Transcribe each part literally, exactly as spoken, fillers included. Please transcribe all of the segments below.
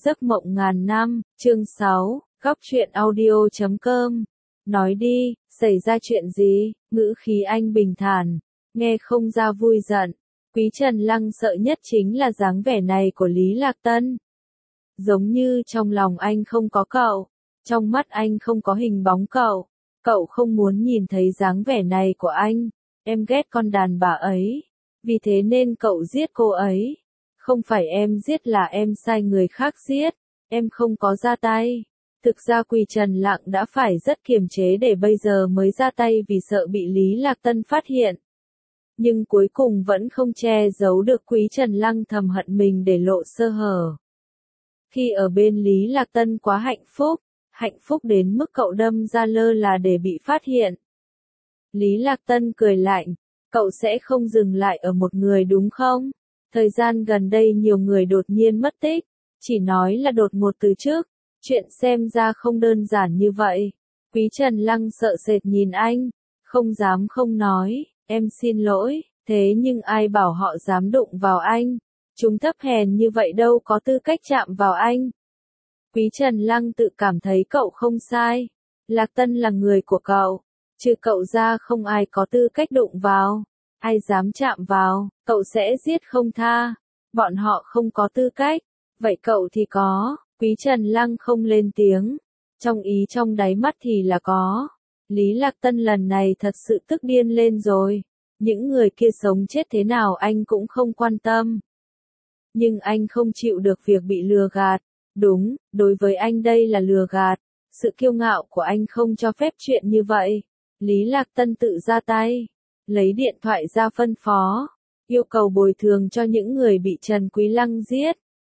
Giấc mộng ngàn năm, chương sáu, góc truyện audio chấm com. Nói đi, xảy ra chuyện gì? Ngữ khí anh bình thản, nghe không ra vui giận. Quý Trần Lăng sợ nhất chính là dáng vẻ này của Lý Lạc Tân. Giống như trong lòng anh không có cậu, trong mắt anh không có hình bóng cậu. Cậu không muốn nhìn thấy dáng vẻ này của anh. Em ghét con đàn bà ấy, vì thế nên cậu giết cô ấy. Không phải em giết là em sai người khác giết, em không có ra tay. Thực ra Quý Trần Lăng đã phải rất kiềm chế để bây giờ mới ra tay vì sợ bị Lý Lạc Tân phát hiện. Nhưng cuối cùng vẫn không che giấu được Quý Trần Lăng thầm hận mình để lộ sơ hở. Khi ở bên Lý Lạc Tân quá hạnh phúc, hạnh phúc đến mức cậu đâm ra lơ là để bị phát hiện. Lý Lạc Tân cười lạnh, cậu sẽ không dừng lại ở một người đúng không? Thời gian gần đây nhiều người đột nhiên mất tích, chỉ nói là đột ngột từ trước, chuyện xem ra không đơn giản như vậy. Quý Trần Lăng sợ sệt nhìn anh, không dám không nói, em xin lỗi, thế nhưng ai bảo họ dám đụng vào anh, chúng thấp hèn như vậy đâu có tư cách chạm vào anh. Quý Trần Lăng tự cảm thấy cậu không sai, Lạc Tân là người của cậu, trừ cậu ra không ai có tư cách đụng vào. Ai dám chạm vào, cậu sẽ giết không tha. Bọn họ không có tư cách, vậy cậu thì có. Quý Trần Lăng không lên tiếng, trong ý trong đáy mắt thì là có. Lý Lạc Tân lần này thật sự tức điên lên rồi. Những người kia sống chết thế nào anh cũng không quan tâm. Nhưng anh không chịu được việc bị lừa gạt. Đúng, đối với anh đây là lừa gạt. Sự kiêu ngạo của anh không cho phép chuyện như vậy. Lý Lạc Tân tự ra tay, lấy điện thoại ra phân phó, yêu cầu bồi thường cho những người bị Trần Quý Lăng giết.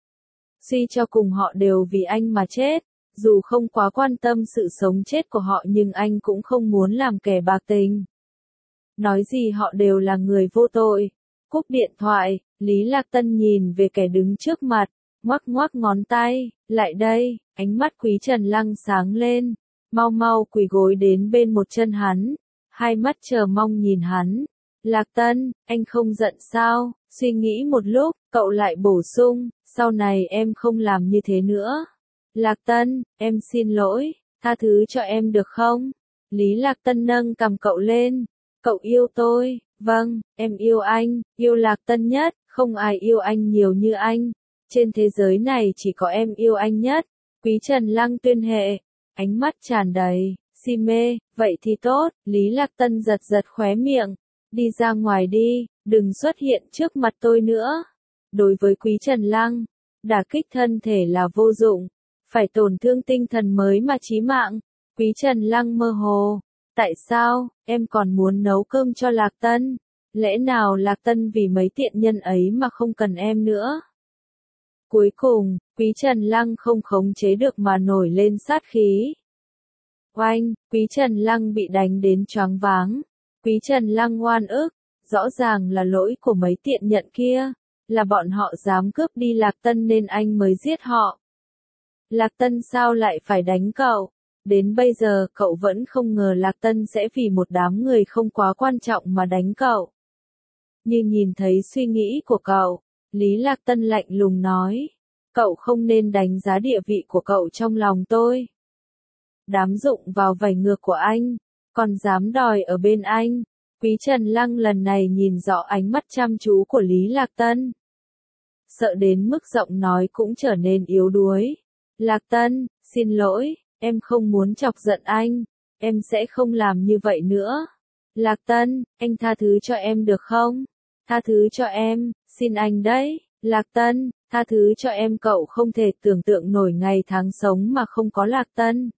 Suy cho cùng họ đều vì anh mà chết, dù không quá quan tâm sự sống chết của họ nhưng anh cũng không muốn làm kẻ bạc tình. Nói gì họ đều là người vô tội. Cúp điện thoại, Lý Lạc Tân nhìn về kẻ đứng trước mặt, ngoắc ngoắc ngón tay, lại đây, ánh mắt Quý Trần Lăng sáng lên, mau mau quỳ gối đến bên một chân hắn. Hai mắt chờ mong nhìn hắn. Lạc Tân, anh không giận sao? Suy nghĩ một lúc, cậu lại bổ sung, sau này em không làm như thế nữa. Lạc Tân, em xin lỗi, tha thứ cho em được không? Lý Lạc Tân nâng cằm cậu lên. Cậu yêu tôi, vâng, em yêu anh, yêu Lạc Tân nhất, không ai yêu anh nhiều như anh. Trên thế giới này chỉ có em yêu anh nhất. Quý Trần Lăng tuyên hệ, ánh mắt tràn đầy si mê, vậy thì tốt. Lý Lạc Tân giật giật khóe miệng, đi ra ngoài đi, đừng xuất hiện trước mặt tôi nữa. Đối với Quý Trần Lăng, đả kích thân thể là vô dụng, phải tổn thương tinh thần mới mà chí mạng. Quý Trần Lăng mơ hồ, tại sao, em còn muốn nấu cơm cho Lạc Tân? Lẽ nào Lạc Tân vì mấy tiện nhân ấy mà không cần em nữa? Cuối cùng, Quý Trần Lăng không khống chế được mà nổi lên sát khí. Oanh, Quý Trần Lăng bị đánh đến choáng váng. Quý Trần Lăng oan ức, rõ ràng là lỗi của mấy tiện nhận kia, là bọn họ dám cướp đi Lạc Tân nên anh mới giết họ. Lạc Tân sao lại phải đánh cậu? Đến bây giờ cậu vẫn không ngờ Lạc Tân sẽ vì một đám người không quá quan trọng mà đánh cậu. Như nhìn thấy suy nghĩ của cậu, Lý Lạc Tân lạnh lùng nói, cậu không nên đánh giá địa vị của cậu trong lòng tôi. Đám dụng vào vảy ngược của anh, còn dám đòi ở bên anh. Quý Trần Lăng lần này nhìn rõ ánh mắt chăm chú của Lý Lạc Tân. Sợ đến mức giọng nói cũng trở nên yếu đuối. Lạc Tân, xin lỗi, em không muốn chọc giận anh, em sẽ không làm như vậy nữa. Lạc Tân, anh tha thứ cho em được không? Tha thứ cho em, xin anh đấy. Lạc Tân, tha thứ cho em, cậu không thể tưởng tượng nổi ngày tháng sống mà không có Lạc Tân.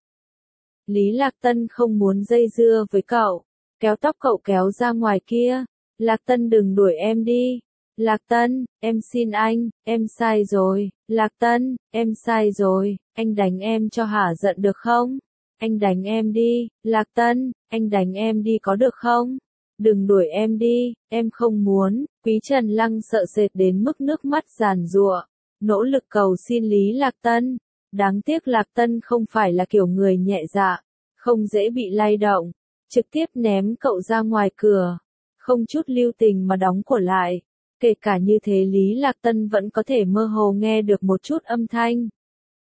Lý Lạc Tân không muốn dây dưa với cậu, kéo tóc cậu kéo ra ngoài kia. Lạc Tân đừng đuổi em đi. Lạc Tân, em xin anh, em sai rồi. Lạc Tân, em sai rồi, anh đánh em cho hả giận được không? Anh đánh em đi. Lạc Tân, anh đánh em đi có được không? Đừng đuổi em đi, em không muốn. Quý Trần Lăng sợ sệt đến mức nước mắt giàn giụa, nỗ lực cầu xin Lý Lạc Tân. Đáng tiếc Lạc Tân không phải là kiểu người nhẹ dạ, không dễ bị lay động, trực tiếp ném cậu ra ngoài cửa, không chút lưu tình mà đóng cửa lại. Kể cả như thế Lý Lạc Tân vẫn có thể mơ hồ nghe được một chút âm thanh.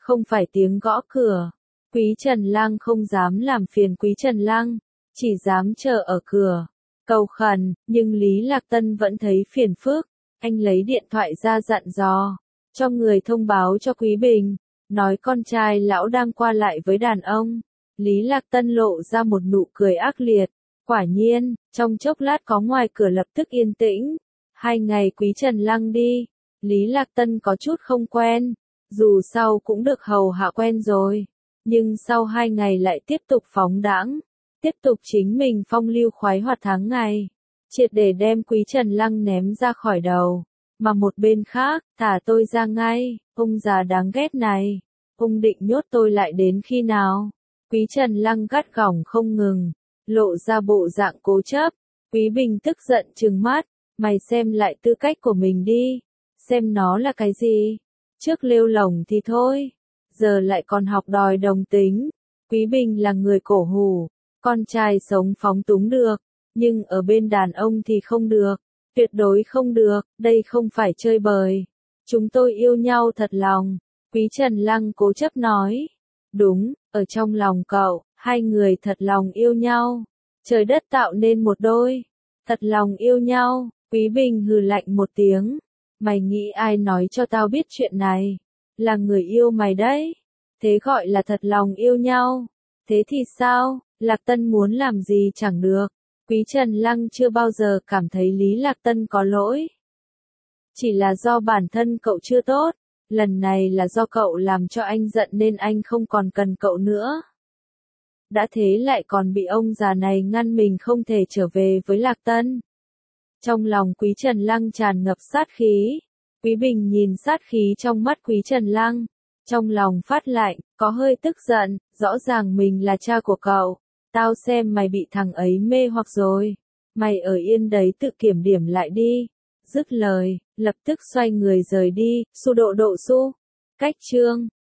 không phải tiếng gõ cửa. Quý Trần Lăng không dám làm phiền Quý Trần Lăng, chỉ dám chờ ở cửa, cầu khẩn, nhưng Lý Lạc Tân vẫn thấy phiền phức. Anh lấy điện thoại ra dặn dò, cho người thông báo cho Quý Bình, nói con trai lão đang qua lại với đàn ông. Lý Lạc Tân lộ ra một nụ cười ác liệt. Quả nhiên, trong chốc lát có ngoài cửa lập tức yên tĩnh. Hai ngày Quý Trần Lăng đi, Lý Lạc Tân có chút không quen, dù sao cũng được hầu hạ quen rồi. Nhưng sau hai ngày lại tiếp tục phóng đãng, tiếp tục chính mình phong lưu khoái hoạt tháng ngày, triệt để đem Quý Trần Lăng ném ra khỏi đầu. Mà một bên khác, thả tôi ra ngay, ông già đáng ghét này, ông định nhốt tôi lại đến khi nào? Quý Trần Lăng gắt gỏng không ngừng, lộ ra bộ dạng cố chấp. Quý Bình tức giận trừng mắt, mày xem lại tư cách của mình đi, xem nó là cái gì, trước lêu lổng thì thôi, giờ lại còn học đòi đồng tính. Quý Bình là người cổ hủ, con trai sống phóng túng được, nhưng ở bên đàn ông thì không được, tuyệt đối không được, đây không phải chơi bời. Chúng tôi yêu nhau thật lòng, Quý Trần Lăng cố chấp nói. Đúng, ở trong lòng cậu, hai người thật lòng yêu nhau, trời đất tạo nên một đôi, thật lòng yêu nhau. Quý Bình hừ lạnh một tiếng, mày nghĩ ai nói cho tao biết chuyện này? Là người yêu mày đấy, thế gọi là thật lòng yêu nhau. Thế thì sao, Lạc Tân muốn làm gì chẳng được. Quý Trần Lăng chưa bao giờ cảm thấy Lý Lạc Tân có lỗi. Chỉ là do bản thân cậu chưa tốt, lần này là do cậu làm cho anh giận nên anh không còn cần cậu nữa. Đã thế lại còn bị ông già này ngăn mình không thể trở về với Lạc Tân. Trong lòng Quý Trần Lăng tràn ngập sát khí. Quý Bình nhìn sát khí trong mắt Quý Trần Lăng, trong lòng phát lạnh, có hơi tức giận, rõ ràng mình là cha của cậu. Tao xem mày bị thằng ấy mê hoặc rồi. Mày ở yên đấy tự kiểm điểm lại đi. Dứt lời, lập tức xoay người rời đi, su độ độ su. Cách chương